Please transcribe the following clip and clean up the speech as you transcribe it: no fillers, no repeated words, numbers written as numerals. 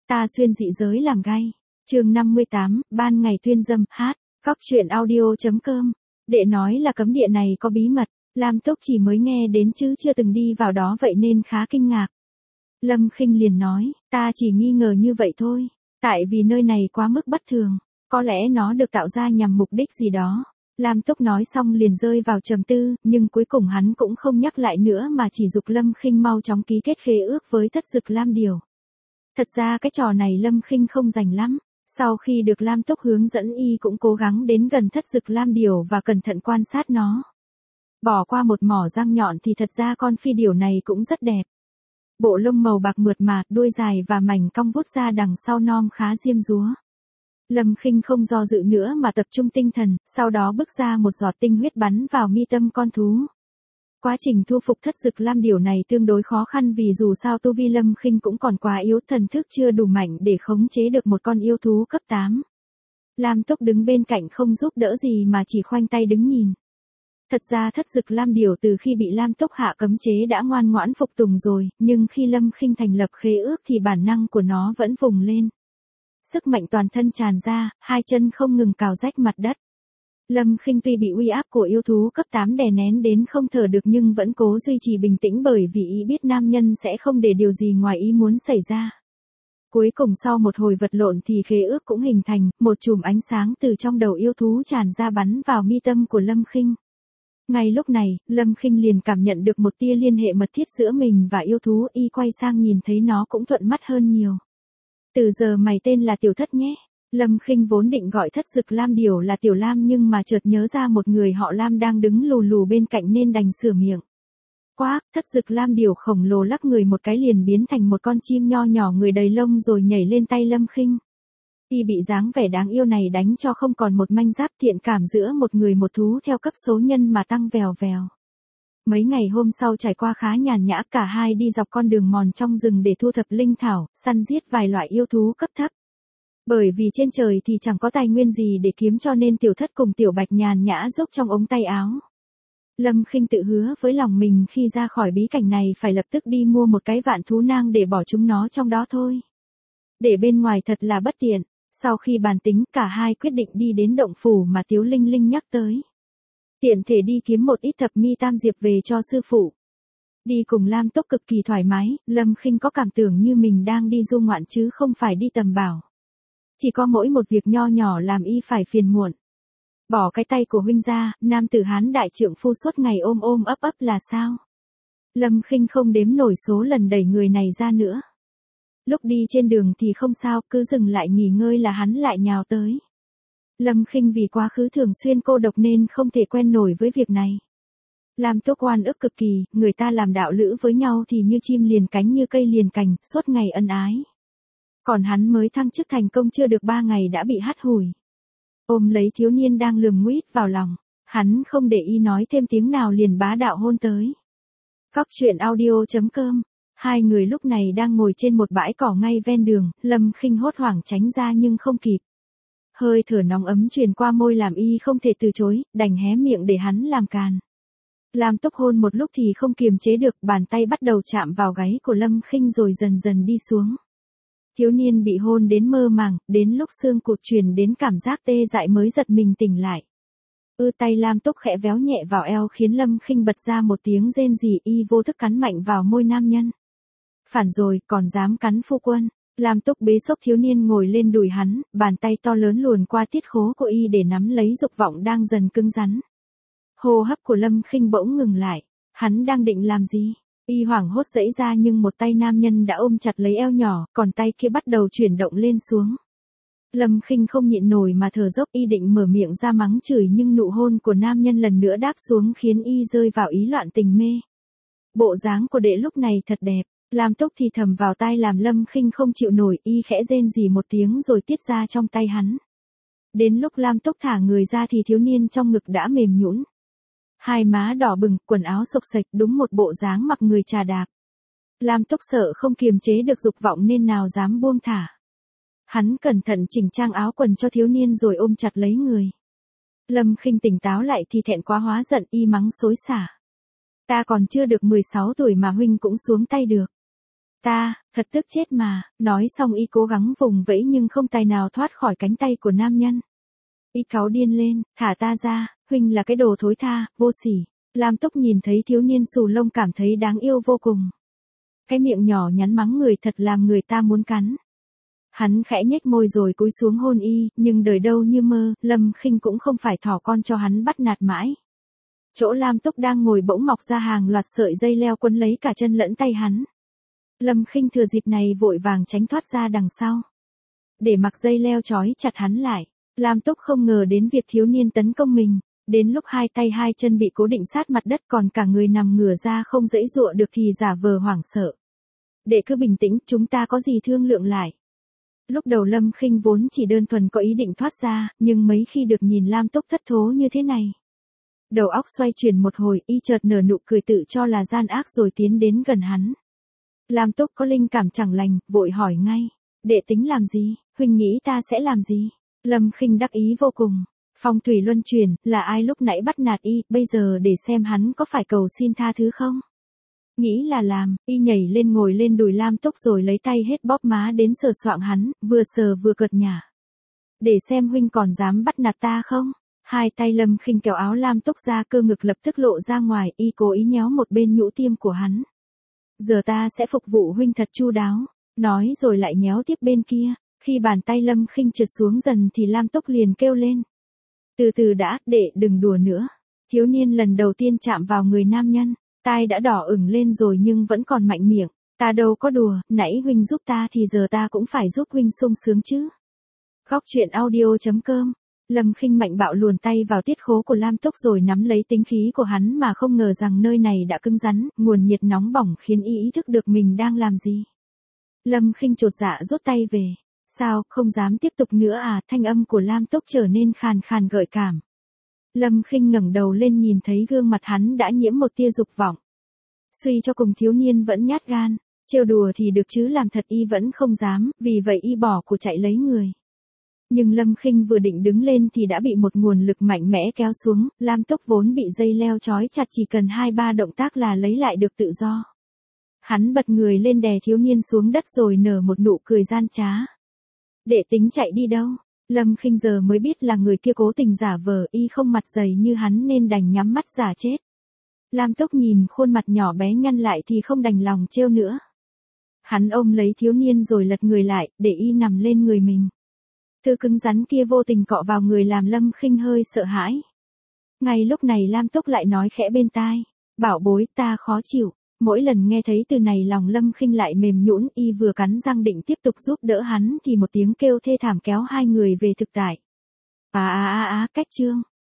Ta xuyên dị giới làm gay. Chương 58, ban ngày tuyên dâm, hát. Góc truyện audio.com. Đệ nói là cấm địa này có bí mật, Lam Túc chỉ mới nghe đến chứ chưa từng đi vào đó vậy nên khá kinh ngạc. Lâm Khinh liền nói, ta chỉ nghi ngờ như vậy thôi, tại vì nơi này quá mức bất thường, có lẽ nó được tạo ra nhằm mục đích gì đó. Lam Túc nói xong liền rơi vào trầm tư, nhưng cuối cùng hắn cũng không nhắc lại nữa mà chỉ giục Lâm Khinh mau chóng ký kết khế ước với Thất Dực Lam Điểu. Thật ra cái trò này Lâm Khinh không rành lắm. Sau khi được Lam Túc hướng dẫn y cũng cố gắng đến gần Thất Dực Lam Điểu và cẩn thận quan sát nó. Bỏ qua một mỏ răng nhọn thì thật ra con phi điểu này cũng rất đẹp. Bộ lông màu bạc mượt mà, đuôi dài và mảnh cong vút ra đằng sau nom khá diêm dúa. Lâm Khinh không do dự nữa mà tập trung tinh thần, sau đó bước ra một giọt tinh huyết bắn vào mi tâm con thú. Quá trình thu phục Thất Dực Lam Điểu này tương đối khó khăn vì dù sao tu vi Lâm Khinh cũng còn quá yếu, thần thức chưa đủ mạnh để khống chế được một con yêu thú cấp 8. Lam Túc đứng bên cạnh không giúp đỡ gì mà chỉ khoanh tay đứng nhìn. Thật ra Thất Dực Lam Điểu từ khi bị Lam Túc hạ cấm chế đã ngoan ngoãn phục tùng rồi, nhưng khi Lâm Khinh thành lập khế ước thì bản năng của nó vẫn vùng lên. Sức mạnh toàn thân tràn ra, hai chân không ngừng cào rách mặt đất. Lâm Khinh tuy bị uy áp của yêu thú cấp 8 đè nén đến không thở được nhưng vẫn cố duy trì bình tĩnh bởi vì ý biết nam nhân sẽ không để điều gì ngoài ý muốn xảy ra. Cuối cùng sau một hồi vật lộn thì khế ước cũng hình thành, một chùm ánh sáng từ trong đầu yêu thú tràn ra bắn vào mi tâm của Lâm Khinh. Ngay lúc này, Lâm Khinh liền cảm nhận được một tia liên hệ mật thiết giữa mình và yêu thú, y quay sang nhìn thấy nó cũng thuận mắt hơn nhiều. Từ giờ mày tên là Tiểu Thất nhé. Lâm Khinh vốn định gọi Thất Dực Lam Điểu là Tiểu Lam nhưng mà chợt nhớ ra một người họ Lam đang đứng lù lù bên cạnh nên đành sửa miệng. Quác, Thất Dực Lam Điểu khổng lồ lắc người một cái liền biến thành một con chim nho nhỏ người đầy lông rồi nhảy lên tay Lâm Khinh. Y bị dáng vẻ đáng yêu này đánh cho không còn một manh giáp, thiện cảm giữa một người một thú theo cấp số nhân mà tăng vèo vèo. Mấy ngày hôm sau trải qua khá nhàn nhã, cả hai đi dọc con đường mòn trong rừng để thu thập linh thảo, săn giết vài loại yêu thú cấp thấp. Bởi vì trên trời thì chẳng có tài nguyên gì để kiếm cho nên Tiểu Thất cùng Tiểu Bạch nhàn nhã rúc trong ống tay áo. Lâm Khinh tự hứa với lòng mình khi ra khỏi bí cảnh này phải lập tức đi mua một cái vạn thú nang để bỏ chúng nó trong đó thôi. Để bên ngoài thật là bất tiện. Sau khi bàn tính, cả hai quyết định đi đến động phủ mà Tiếu Linh Linh nhắc tới. Tiện thể đi kiếm một ít thập mi tam diệp về cho sư phụ. Đi cùng Lam Túc cực kỳ thoải mái, Lâm Khinh có cảm tưởng như mình đang đi du ngoạn chứ không phải đi tầm bảo. Chỉ có mỗi một việc nho nhỏ làm y phải phiền muộn. Bỏ cái tay của huynh ra, nam tử Hán đại trượng phu suốt ngày ôm ôm ấp ấp là sao? Lâm Khinh không đếm nổi số lần đẩy người này ra nữa. Lúc đi trên đường thì không sao, cứ dừng lại nghỉ ngơi là hắn lại nhào tới. Lâm Khinh vì quá khứ thường xuyên cô độc nên không thể quen nổi với việc này. Lam Túc oan ức cực kỳ, người ta làm đạo lữ với nhau thì như chim liền cánh như cây liền cành, suốt ngày ân ái. Còn hắn mới thăng chức thành công chưa được 3 ngày đã bị hắt hủi. Ôm lấy thiếu niên đang lườm nguýt vào lòng, hắn không để y nói thêm tiếng nào liền bá đạo hôn tới. Góc truyện audio.com. Hai người lúc này đang ngồi trên một bãi cỏ ngay ven đường, Lâm Khinh hốt hoảng tránh ra nhưng không kịp. Hơi thở nóng ấm truyền qua môi làm y không thể từ chối, đành hé miệng để hắn làm càn. Lam Túc hôn một lúc thì không kiềm chế được, bàn tay bắt đầu chạm vào gáy của Lâm Khinh rồi dần dần đi xuống. Thiếu niên bị hôn đến mơ màng, đến lúc xương cụt truyền đến cảm giác tê dại mới giật mình tỉnh lại. Tay Lam Túc khẽ véo nhẹ vào eo khiến Lâm Khinh bật ra một tiếng rên rỉ, y vô thức cắn mạnh vào môi nam nhân. Phản rồi, còn dám cắn phu quân. Lam Túc bế xốc thiếu niên ngồi lên đùi hắn, bàn tay to lớn luồn qua tiết khố của y để nắm lấy dục vọng đang dần cứng rắn. Hô hấp của Lâm Khinh bỗng ngừng lại. Hắn đang định làm gì? Y hoảng hốt giãy ra nhưng một tay nam nhân đã ôm chặt lấy eo nhỏ, còn tay kia bắt đầu chuyển động lên xuống. Lâm Khinh không nhịn nổi mà thở dốc, y định mở miệng ra mắng chửi nhưng nụ hôn của nam nhân lần nữa đáp xuống khiến y rơi vào ý loạn tình mê. Bộ dáng của đệ lúc này thật đẹp. Lam Túc thì thầm vào tai làm Lâm Khinh không chịu nổi, y khẽ rên rỉ một tiếng rồi tiết ra trong tay hắn. Đến lúc Lam Túc thả người ra thì thiếu niên trong ngực đã mềm nhũn. Hai má đỏ bừng, quần áo xộc xệch, đúng một bộ dáng mặc người trà đạp. Lam Túc sợ không kiềm chế được dục vọng nên nào dám buông thả. Hắn cẩn thận chỉnh trang áo quần cho thiếu niên rồi ôm chặt lấy người. Lâm Khinh tỉnh táo lại thì thẹn quá hóa giận, y mắng xối xả. Ta còn chưa được 16 tuổi mà huynh cũng xuống tay được. Ta, thật tức chết mà, nói xong y cố gắng vùng vẫy nhưng không tài nào thoát khỏi cánh tay của nam nhân. Y cáu điên lên, thả ta ra, huynh là cái đồ thối tha, vô sỉ. Lam Túc nhìn thấy thiếu niên xù lông cảm thấy đáng yêu vô cùng. Cái miệng nhỏ nhắn mắng người thật làm người ta muốn cắn. Hắn khẽ nhếch môi rồi cúi xuống hôn y, nhưng đời đâu như mơ, Lâm Khinh cũng không phải thỏ con cho hắn bắt nạt mãi. Chỗ Lam Túc đang ngồi bỗng mọc ra hàng loạt sợi dây leo quấn lấy cả chân lẫn tay hắn. Lâm Khinh thừa dịp này vội vàng tránh thoát ra đằng sau. Để mặc dây leo trói chặt hắn lại, Lam Túc không ngờ đến việc thiếu niên tấn công mình. Đến lúc hai tay hai chân bị cố định sát mặt đất còn cả người nằm ngửa ra không giãy giụa được thì giả vờ hoảng sợ. Để cứ bình tĩnh, chúng ta có gì thương lượng lại. Lúc đầu Lâm Khinh vốn chỉ đơn thuần có ý định thoát ra, nhưng mấy khi được nhìn Lam Túc thất thố như thế này. Đầu óc xoay chuyển một hồi, y chợt nở nụ cười tự cho là gian ác rồi tiến đến gần hắn. Lam Túc có linh cảm chẳng lành, vội hỏi ngay. Đệ tính làm gì, huynh nghĩ ta sẽ làm gì? Lâm Khinh đắc ý vô cùng. Phong thủy luân chuyển, là ai lúc nãy bắt nạt y, bây giờ để xem hắn có phải cầu xin tha thứ không? Nghĩ là làm, y nhảy lên ngồi lên đùi Lam Túc rồi lấy tay hết bóp má đến sờ soạng hắn, vừa sờ vừa cợt nhả. Để xem huynh còn dám bắt nạt ta không? Hai tay Lâm Khinh kéo áo Lam Túc ra, cơ ngực lập tức lộ ra ngoài, y cố ý nhéo một bên nhũ tiêm của hắn. Giờ ta sẽ phục vụ huynh thật chu đáo, nói rồi lại nhéo tiếp bên kia. Khi bàn tay Lâm Khinh trượt xuống dần thì Lam Túc liền kêu lên. Từ từ đã, đệ đừng đùa nữa. Thiếu niên lần đầu tiên chạm vào người nam nhân, tai đã đỏ ửng lên rồi nhưng vẫn còn mạnh miệng. Ta đâu có đùa, nãy huynh giúp ta thì giờ ta cũng phải giúp huynh sung sướng chứ. Góc truyện audio.com. Lâm Khinh mạnh bạo luồn tay vào tiết khố của Lam Túc rồi nắm lấy tính khí của hắn mà không ngờ rằng nơi này đã cứng rắn, nguồn nhiệt nóng bỏng khiến y ý thức được mình đang làm gì. Lâm Khinh chột dạ rút tay về. Sao, không dám tiếp tục nữa à? Thanh âm của Lam Túc trở nên khàn khàn gợi cảm. Lâm Khinh ngẩng đầu lên nhìn thấy gương mặt hắn đã nhiễm một tia dục vọng. Suy cho cùng thiếu niên vẫn nhát gan, trêu đùa thì được chứ làm thật y vẫn không dám, vì vậy y bỏ của chạy lấy người. Nhưng Lâm Khinh vừa định đứng lên thì đã bị một nguồn lực mạnh mẽ kéo xuống, Lam Túc vốn bị dây leo trói chặt chỉ cần 2-3 động tác là lấy lại được tự do. Hắn bật người lên đè thiếu niên xuống đất rồi nở một nụ cười gian trá. Đệ tính chạy đi đâu? Lâm Khinh giờ mới biết là người kia cố tình giả vờ, y không mặt dày như hắn nên đành nhắm mắt giả chết. Lam Túc nhìn khuôn mặt nhỏ bé nhăn lại thì không đành lòng trêu nữa. Hắn ôm lấy thiếu niên rồi lật người lại, để y nằm lên người mình. Thứ cứng rắn kia vô tình cọ vào người làm Lâm Khinh hơi sợ hãi. Ngay lúc này Lam Túc lại nói khẽ bên tai. Bảo bối, ta khó chịu. Mỗi lần nghe thấy từ này lòng Lâm Khinh lại mềm nhũn, y vừa cắn răng định tiếp tục giúp đỡ hắn thì một tiếng kêu thê thảm kéo hai người về thực tại. Cách chương.